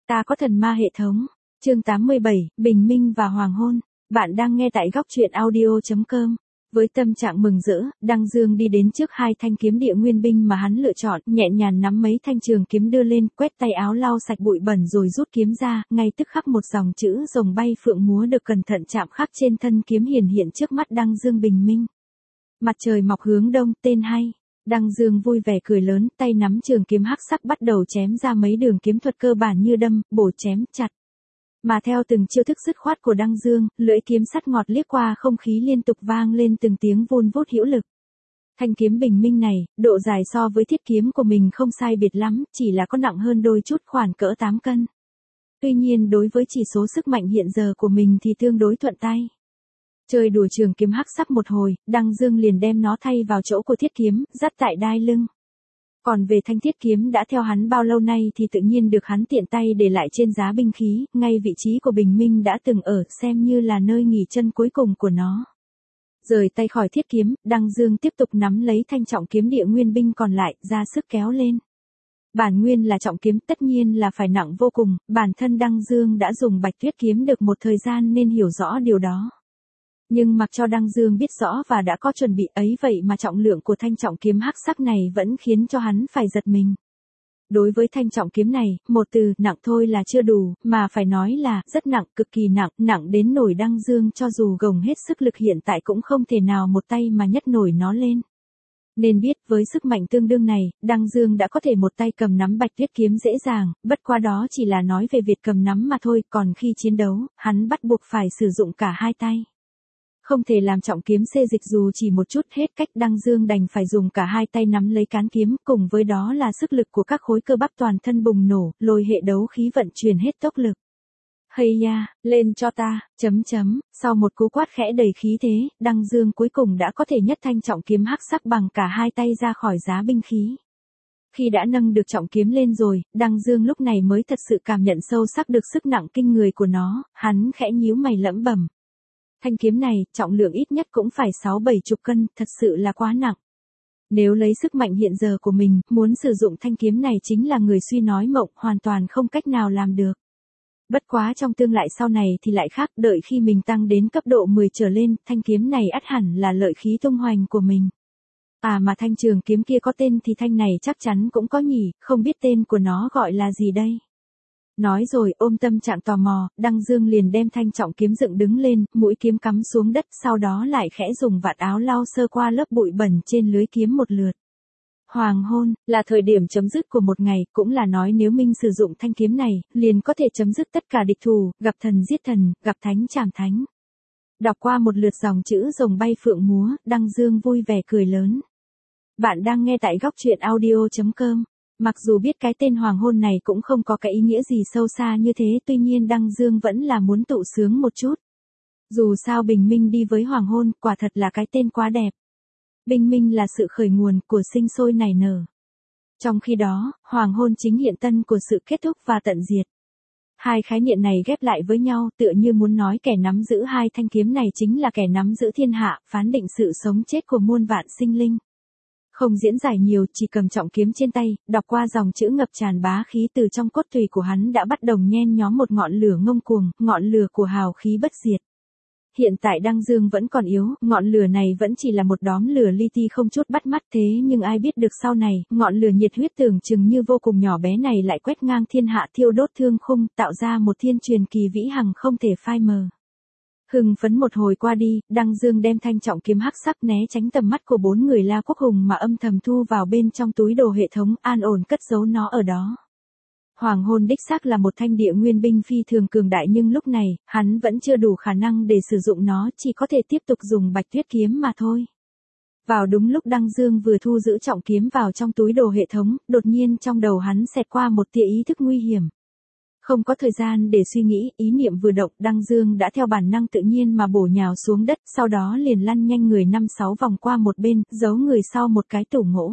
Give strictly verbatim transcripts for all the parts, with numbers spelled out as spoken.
Ta có thần ma hệ thống. Chương tám mươi bảy, Bình Minh và Hoàng Hôn. Bạn đang nghe tại góc truyện audio chấm com. Với tâm trạng mừng rỡ, Đăng Dương đi đến trước hai thanh kiếm địa nguyên binh mà hắn lựa chọn, nhẹ nhàng nắm mấy thanh trường kiếm đưa lên, quét tay áo lau sạch bụi bẩn rồi rút kiếm ra, ngay tức khắc một dòng chữ rồng bay phượng múa được cẩn thận chạm khắc trên thân kiếm hiển hiện trước mắt Đăng Dương. Bình minh. Mặt trời mọc hướng đông, tên hay. Đăng Dương vui vẻ cười lớn, tay nắm trường kiếm hắc sắc bắt đầu chém ra mấy đường kiếm thuật cơ bản như đâm, bổ, chém, chặt. Mà theo từng chiêu thức dứt khoát của Đăng Dương, lưỡi kiếm sắt ngọt liếc qua không khí liên tục vang lên từng tiếng vun vút hữu lực. Thanh kiếm bình minh này, độ dài so với thiết kiếm của mình không sai biệt lắm, chỉ là có nặng hơn đôi chút, khoảng cỡ tám cân. Tuy nhiên đối với chỉ số sức mạnh hiện giờ của mình thì tương đối thuận tay. Chơi đùa trường kiếm hắc sắc một hồi, Đăng Dương liền đem nó thay vào chỗ của thiết kiếm, dắt tại đai lưng. Còn về thanh thiết kiếm đã theo hắn bao lâu nay thì tự nhiên được hắn tiện tay để lại trên giá binh khí, ngay vị trí của bình minh đã từng ở, xem như là nơi nghỉ chân cuối cùng của nó. Rời tay khỏi thiết kiếm, Đăng Dương tiếp tục nắm lấy thanh trọng kiếm địa nguyên binh còn lại, ra sức kéo lên. Bản nguyên là trọng kiếm, tất nhiên là phải nặng vô cùng, bản thân Đăng Dương đã dùng bạch tuyết kiếm được một thời gian nên hiểu rõ điều đó. Nhưng mặc cho Đăng Dương biết rõ và đã có chuẩn bị ấy vậy mà trọng lượng của thanh trọng kiếm hắc sắc này vẫn khiến cho hắn phải giật mình. Đối với thanh trọng kiếm này, một từ nặng thôi là chưa đủ, mà phải nói là rất nặng, cực kỳ nặng, nặng đến nổi Đăng Dương cho dù gồng hết sức lực hiện tại cũng không thể nào một tay mà nhấc nổi nó lên. Nên biết với sức mạnh tương đương này, Đăng Dương đã có thể một tay cầm nắm bạch tuyết kiếm dễ dàng, bất qua đó chỉ là nói về việc cầm nắm mà thôi, còn khi chiến đấu, hắn bắt buộc phải sử dụng cả hai tay. Không thể làm trọng kiếm xê dịch dù chỉ một chút, hết cách Đăng Dương đành phải dùng cả hai tay nắm lấy cán kiếm, cùng với đó là sức lực của các khối cơ bắp toàn thân bùng nổ, lôi hệ đấu khí vận chuyển hết tốc lực. Hây ya, lên cho ta, chấm chấm, sau một cú quát khẽ đầy khí thế, Đăng Dương cuối cùng đã có thể nhấc thanh trọng kiếm hắc sắc bằng cả hai tay ra khỏi giá binh khí. Khi đã nâng được trọng kiếm lên rồi, Đăng Dương lúc này mới thật sự cảm nhận sâu sắc được sức nặng kinh người của nó, hắn khẽ nhíu mày lẩm bẩm. Thanh kiếm này, trọng lượng ít nhất cũng phải sáu bảy chục cân, thật sự là quá nặng. Nếu lấy sức mạnh hiện giờ của mình, muốn sử dụng thanh kiếm này chính là người suy nói mộng, hoàn toàn không cách nào làm được. Bất quá trong tương lai sau này thì lại khác, đợi khi mình tăng đến cấp độ mười trở lên, thanh kiếm này ắt hẳn là lợi khí tung hoành của mình. À mà thanh trường kiếm kia có tên thì thanh này chắc chắn cũng có nhỉ, không biết tên của nó gọi là gì đây? Nói rồi ôm tâm trạng tò mò, Đăng Dương liền đem thanh trọng kiếm dựng đứng lên, mũi kiếm cắm xuống đất, sau đó lại khẽ dùng vạt áo lau sơ qua lớp bụi bẩn trên lưới kiếm một lượt. Hoàng hôn, là thời điểm chấm dứt của một ngày, cũng là nói nếu Minh sử dụng thanh kiếm này, liền có thể chấm dứt tất cả địch thù, gặp thần giết thần, gặp thánh trảm thánh. Đọc qua một lượt dòng chữ rồng bay phượng múa, Đăng Dương vui vẻ cười lớn. Bạn đang nghe tại góc truyện audio chấm com. Mặc dù biết cái tên hoàng hôn này cũng không có cái ý nghĩa gì sâu xa như thế, tuy nhiên Đăng Dương vẫn là muốn tụ sướng một chút. Dù sao bình minh đi với hoàng hôn, quả thật là cái tên quá đẹp. Bình minh là sự khởi nguồn của sinh sôi nảy nở. Trong khi đó, hoàng hôn chính hiện tân của sự kết thúc và tận diệt. Hai khái niệm này ghép lại với nhau tựa như muốn nói kẻ nắm giữ hai thanh kiếm này chính là kẻ nắm giữ thiên hạ, phán định sự sống chết của muôn vạn sinh linh. Không diễn giải nhiều, chỉ cầm trọng kiếm trên tay, đọc qua dòng chữ ngập tràn bá khí từ trong cốt tủy của hắn đã bắt đầu nhen nhóm một ngọn lửa ngông cuồng, ngọn lửa của hào khí bất diệt. Hiện tại Đăng Dương vẫn còn yếu, ngọn lửa này vẫn chỉ là một đóm lửa li ti không chút bắt mắt, thế nhưng ai biết được sau này, ngọn lửa nhiệt huyết tưởng chừng như vô cùng nhỏ bé này lại quét ngang thiên hạ, thiêu đốt thương khung, tạo ra một thiên truyền kỳ vĩ hằng không thể phai mờ. Hưng phấn một hồi qua đi, Đăng Dương đem thanh trọng kiếm hắc sắc né tránh tầm mắt của bốn người La Quốc Hùng mà âm thầm thu vào bên trong túi đồ hệ thống, an ổn cất giấu nó ở đó. Hoàng hôn đích xác là một thanh địa nguyên binh phi thường cường đại, nhưng lúc này, hắn vẫn chưa đủ khả năng để sử dụng nó, chỉ có thể tiếp tục dùng bạch tuyết kiếm mà thôi. Vào đúng lúc Đăng Dương vừa thu giữ trọng kiếm vào trong túi đồ hệ thống, đột nhiên trong đầu hắn xẹt qua một tia ý thức nguy hiểm. Không có thời gian để suy nghĩ, ý niệm vừa động, Đăng Dương đã theo bản năng tự nhiên mà bổ nhào xuống đất, sau đó liền lăn nhanh người năm sáu vòng qua một bên, giấu người sau một cái tủ gỗ.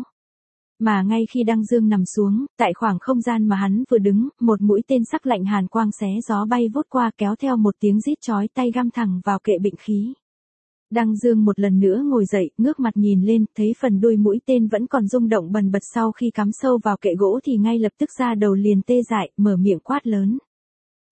Mà ngay khi Đăng Dương nằm xuống, tại khoảng không gian mà hắn vừa đứng, một mũi tên sắc lạnh hàn quang xé gió bay vút qua, kéo theo một tiếng rít chói tai găm thẳng vào kệ binh khí. Đăng Dương một lần nữa ngồi dậy, ngước mặt nhìn lên, thấy phần đuôi mũi tên vẫn còn rung động bần bật, sau khi cắm sâu vào kệ gỗ thì ngay lập tức da đầu liền tê dại, mở miệng quát lớn.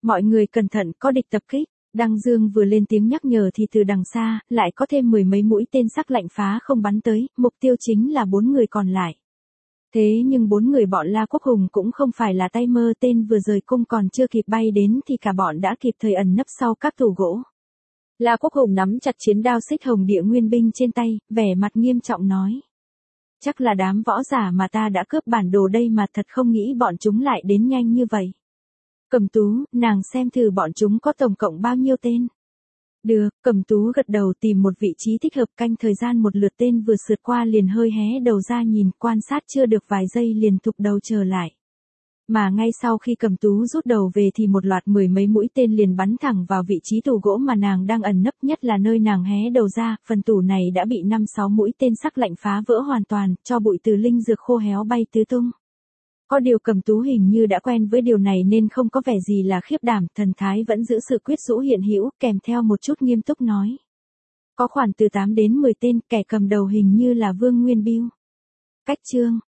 Mọi người cẩn thận, có địch tập kích. Đăng Dương vừa lên tiếng nhắc nhở thì từ đằng xa, lại có thêm mười mấy mũi tên sắc lạnh phá không bắn tới, mục tiêu chính là bốn người còn lại. Thế nhưng bốn người bọn La Quốc Hùng cũng không phải là tay mơ, tên vừa rời cung còn chưa kịp bay đến thì cả bọn đã kịp thời ẩn nấp sau các tủ gỗ. La Quốc Hùng nắm chặt chiến đao xích hồng địa nguyên binh trên tay, vẻ mặt nghiêm trọng nói. Chắc là đám võ giả mà ta đã cướp bản đồ đây mà, thật không nghĩ bọn chúng lại đến nhanh như vậy. Cẩm Tú, nàng xem thử bọn chúng có tổng cộng bao nhiêu tên. Được, Cẩm Tú gật đầu, tìm một vị trí thích hợp, canh thời gian một lượt tên vừa sượt qua liền hơi hé đầu ra nhìn, quan sát chưa được vài giây liền thụp đầu trở lại. Mà ngay sau khi Cẩm Tú rút đầu về thì một loạt mười mấy mũi tên liền bắn thẳng vào vị trí tủ gỗ mà nàng đang ẩn nấp, nhất là nơi nàng hé đầu ra, phần tủ này đã bị năm sáu mũi tên sắc lạnh phá vỡ hoàn toàn, cho bụi từ linh dược khô héo bay tứ tung. Có điều Cẩm Tú hình như đã quen với điều này nên không có vẻ gì là khiếp đảm, thần thái vẫn giữ sự quyết rũ hiện hữu, kèm theo một chút nghiêm túc nói. Có khoảng từ tám đến mười tên, kẻ cầm đầu hình như là Vương Nguyên Bưu. Cách chương